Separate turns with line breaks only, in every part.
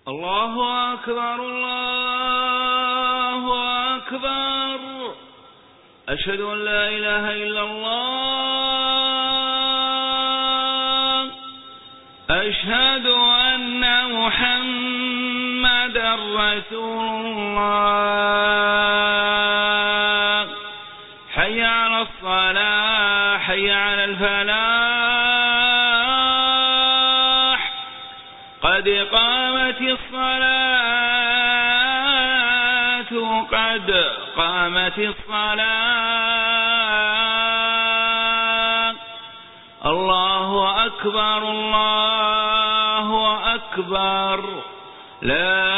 الله أكبر الله أكبر. أشهد أن لا إله إلا الله. أشهد أن محمدا رسول الله. حي على الصلاة حي على الفلاح. قد قامت الصلاة قد قامت الصلاة. الله أكبر الله أكبر. لا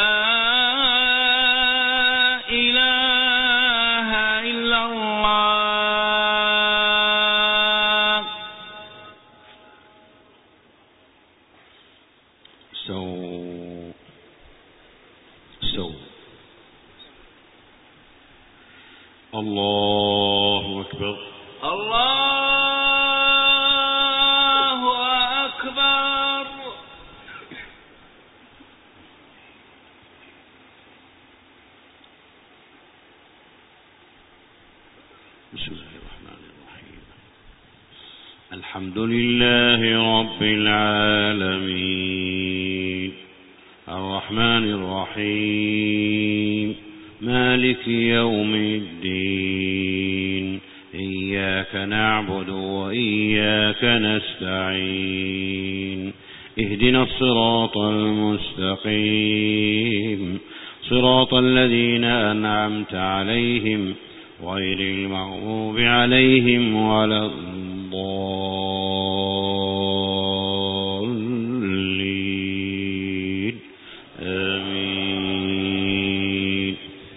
إله إلا الله.
سو الله أكبر
الله أكبر.
بسم الله الرحمن الرحيم. الحمد لله رب العالمين الرحمن الرحيم مالك يوم الدين. إياك نعبد وإياك نستعين. اهدنا الصراط المستقيم صراط الذين أنعمت عليهم غير المغضوب عليهم ولا الضالين. آمين.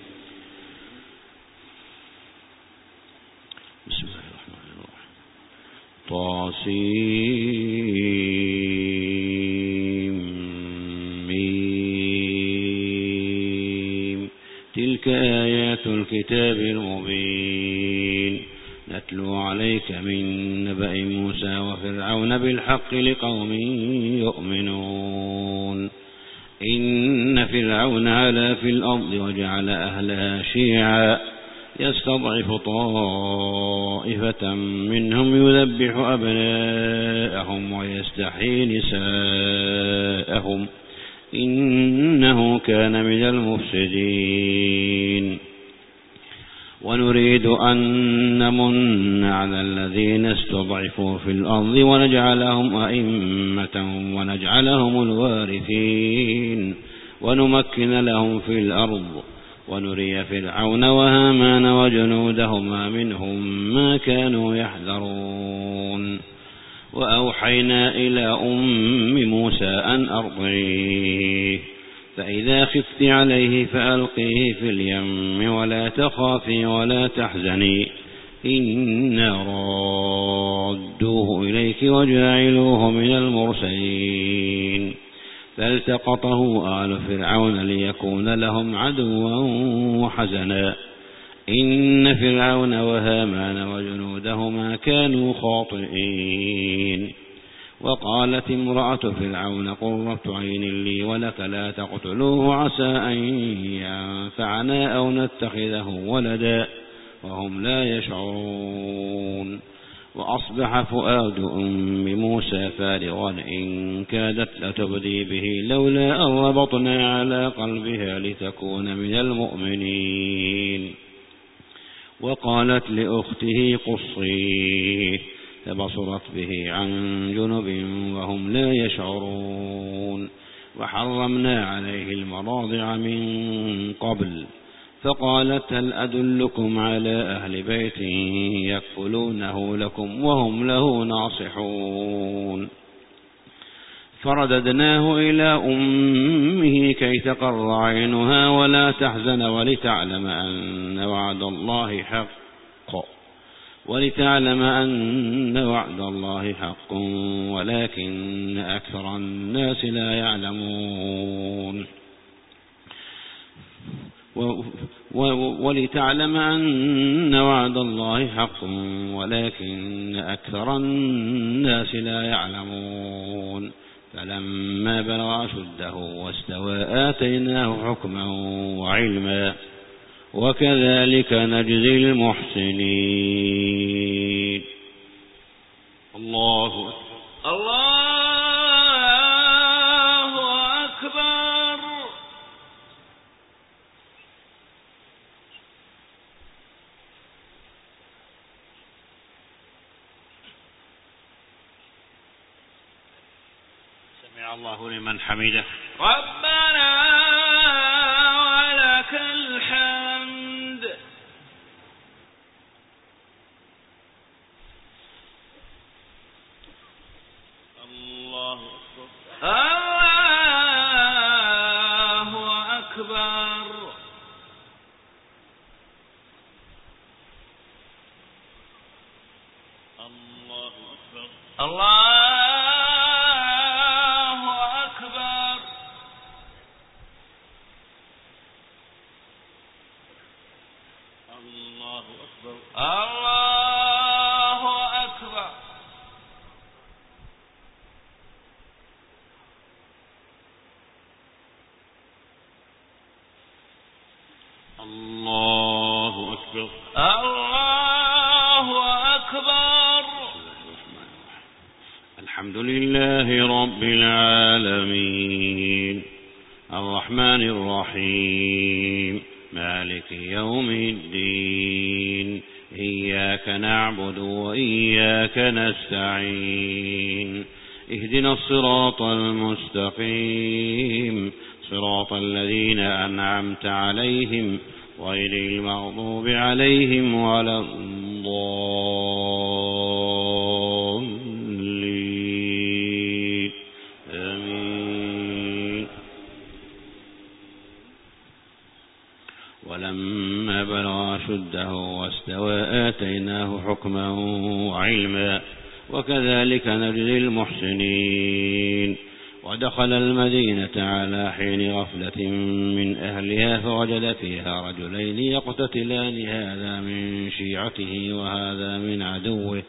بسم الله الرحمن الرحيم. طاسيم. تلك آيات الكتاب المبين. نتلو عليك من نبأ موسى وفرعون بالحق لقوم يؤمنون. إن فرعون علا في الأرض وجعل أهلها شيعا يستضعف طائفة منهم يذبح أبناءهم ويستحيي نساءهم إنه كان من المفسدين. ونريد أن نمن على الذين استضعفوا في الأرض ونجعلهم أئمة ونجعلهم الوارثين ونمكن لهم في الأرض ونري فرعون وهامان وجنودهما منهم ما كانوا يحذرون. وأوحينا إلى أم موسى أن أرضعيه فإذا خفت عليه فألقيه في اليم ولا تخافي ولا تحزني إنا رادوه إليك وجاعلوه من المرسلين. فالتقطه آل فرعون ليكون لهم عدوا وحزنا. إن فرعون وهامان وجنودهما كانوا خاطئين. وقالت امرأة فرعون قرة عين لي ولك لا تقتلوه عسى أن ينفعنا أو نتخذه ولدا وهم لا يشعرون. وأصبح فؤاد أم موسى فارغا إن كادت لتبدي به لولا أن ربطنا على قلبها لتكون من المؤمنين. وقالت لأخته قصيه فبصرت به عن جنب وهم لا يشعرون. وحرمنا عليه المراضع من قبل فقالت هل أدلكم على أهل بيت يكفلونه لكم وهم له ناصحون. فرددناه إلى أمه كي تقر عينها ولا تحزن ولتعلم أن وعد الله حق ولكن أكثر الناس لا يعلمون. ولتعلم أن وعد الله حق ولكن أكثر الناس لا يعلمون. فلما فلما بلغ أشده واستوى آتيناه حكما وعلما وكذلك نجزي المحسنين. الله أكبر.
الله أكبر.
سمع الله لمن حمده.
ربنا ولك الحمد.
الله أكبر.
الله أكبر.
الله أكبر.
الله أكبر.
الله أكبر.
الله أكبر.
الله أكبر.
الله أكبر.
الحمد لله رب العالمين الرحمن الرحيم مالك يوم الدين إياك نعبد وإياك نستعين اهدنا الصراط المستقيم صراط الذين أنعمت عليهم غير المغضوب عليهم ولا الضالين آمين. ولما بلغ أشده واستوى آتيناه حكما وعلما وكذلك نجزي المحسنين. ودخل المدينة على حين غفلة من أهلها فوجد فيها رجلين يقتتلان هذا من شيعته وهذا من عدوه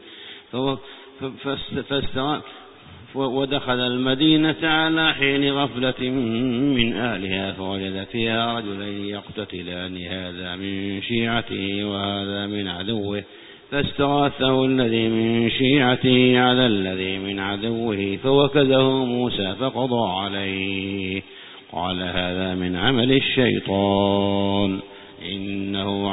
ودخل المدينة على حين غفلة من أهلها فوجد فيها رجلين يقتتلان هذا من شيعته وهذا من عدوه فاستغاثه الذي من شيعته على الذي من عدوه فوكزه موسى فقضى عليه قال هذا من عمل الشيطان إنه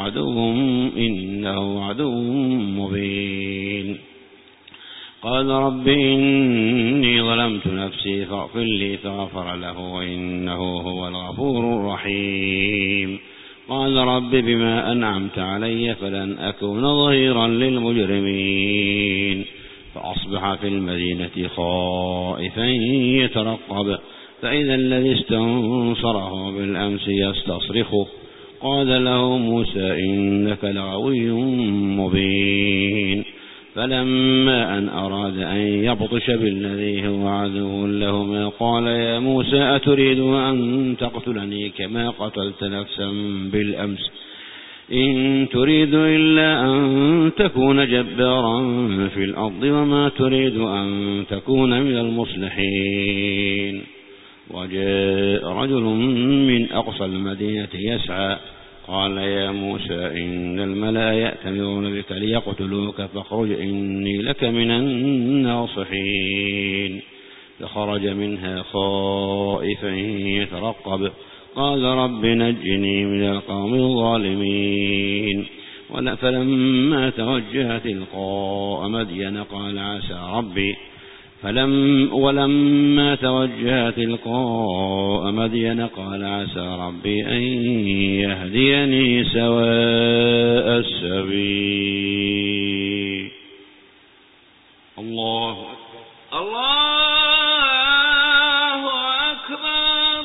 عدو مبين. قال رب إني ظلمت نفسي فاغفر لي فغفر له إنه هو الغفور الرحيم. قال رب بما أنعمت علي فلن أكون ظهيرا للمجرمين. فأصبح في المدينة خائفا يترقب فإذا الذي استنصره بالأمس يستصرخه قال له موسى إنك لغوي مبين. فلما أن أراد أن يبطش بالذي هو عدو لهما قال يا موسى أتريد أن تقتلني كما قتلت نفسا بالأمس إن تريد إلا أن تكون جبارا في الأرض وما تريد أن تكون من المصلحين. وجاء رجل من أقصى المدينة يسعى قال يا موسى إن الملأ يأتمرون بك ليقتلوك فاخرج إني لك من الناصحين. فخرج منها خائفا يترقب قال رب نجني من القوم الظالمين. فلما توجه تلقاء مدين قال عسى ربي ولما توجه تلقاء مدين قال عسى ربي أن يهديني سواء السبيل. الله أكبر.
الله أكبر.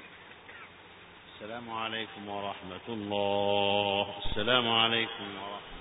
السلام عليكم ورحمة الله. السلام عليكم ورحمة الله.